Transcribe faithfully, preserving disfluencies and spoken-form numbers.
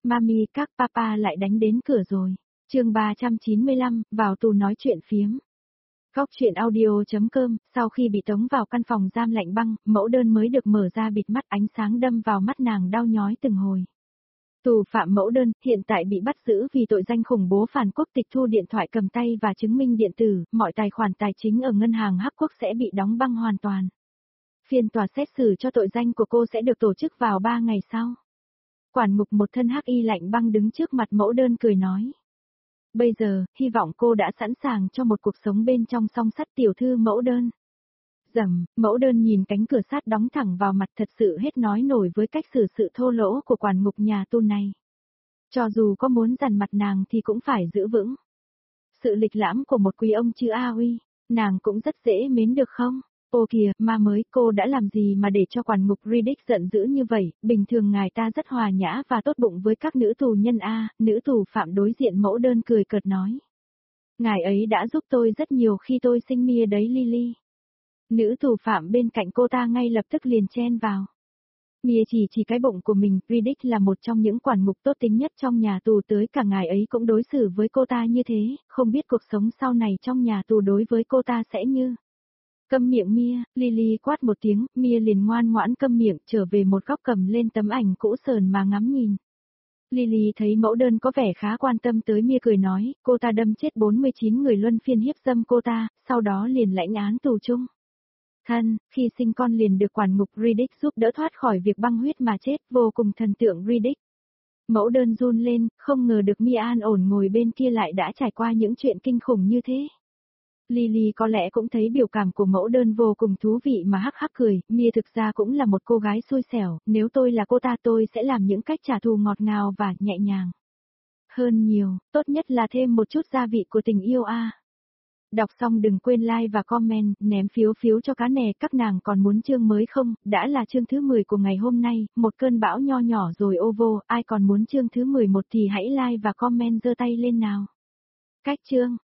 Mami, các papa lại đánh đến cửa rồi. Chương ba trăm chín mươi lăm, vào tù nói chuyện phiếm. Góc truyện audio.com, sau khi bị tống vào căn phòng giam lạnh băng, mẫu đơn mới được mở ra bịt mắt, ánh sáng đâm vào mắt nàng đau nhói từng hồi. Tù phạm mẫu đơn, hiện tại bị bắt giữ vì tội danh khủng bố phản quốc, tịch thu điện thoại cầm tay và chứng minh điện tử, mọi tài khoản tài chính ở ngân hàng Hắc Quốc sẽ bị đóng băng hoàn toàn. Phiên tòa xét xử cho tội danh của cô sẽ được tổ chức vào ba ngày sau. Quản ngục một thân hắc y lạnh băng đứng trước mặt mẫu đơn cười nói. Bây giờ, hy vọng cô đã sẵn sàng cho một cuộc sống bên trong song sắt tiểu thư mẫu đơn. Dầm, mẫu đơn nhìn cánh cửa sắt đóng thẳng vào mặt, thật sự hết nói nổi với cách xử sự thô lỗ của quản ngục nhà tù này. Cho dù có muốn dằn mặt nàng thì cũng phải giữ vững. Sự lịch lãm của một quý ông chữ A Uy, nàng cũng rất dễ mến được không? Ô kìa, ma mới, cô đã làm gì mà để cho quản ngục Riddick giận dữ như vậy? Bình thường ngài ta rất hòa nhã và tốt bụng với các nữ tù nhân A, nữ tù phạm đối diện mẫu đơn cười cợt nói. Ngài ấy đã giúp tôi rất nhiều khi tôi sinh Mia đấy Lily. Nữ tù phạm bên cạnh cô ta ngay lập tức liền chen vào. Mia chỉ chỉ cái bụng của mình, Riddick là một trong những quản ngục tốt tính nhất trong nhà tù, tới cả ngài ấy cũng đối xử với cô ta như thế, không biết cuộc sống sau này trong nhà tù đối với cô ta sẽ như. Câm miệng Mia, Lily quát một tiếng, Mia liền ngoan ngoãn câm miệng, trở về một góc cầm lên tấm ảnh cũ sờn mà ngắm nhìn. Lily thấy mẫu đơn có vẻ khá quan tâm tới Mia cười nói, cô ta đâm chết bốn mươi chín người luân phiên hiếp dâm cô ta, sau đó liền lãnh án tù chung. Thân, khi sinh con liền được quản ngục Riddick giúp đỡ thoát khỏi việc băng huyết mà chết, vô cùng thần tượng Riddick. Mẫu đơn run lên, không ngờ được Mia an ổn ngồi bên kia lại đã trải qua những chuyện kinh khủng như thế. Lily có lẽ cũng thấy biểu cảm của mẫu đơn vô cùng thú vị mà hắc hắc cười, Mia thực ra cũng là một cô gái xui xẻo, nếu tôi là cô ta tôi sẽ làm những cách trả thù ngọt ngào và nhẹ nhàng. Hơn nhiều, tốt nhất là thêm một chút gia vị của tình yêu a. Đọc xong đừng quên like và comment, ném phiếu phiếu cho cá nè, các nàng còn muốn chương mới không? Đã là chương thứ mười của ngày hôm nay, một cơn bão nho nhỏ rồi ô vô, ai còn muốn chương thứ mười một thì hãy like và comment giơ tay lên nào. Cách chương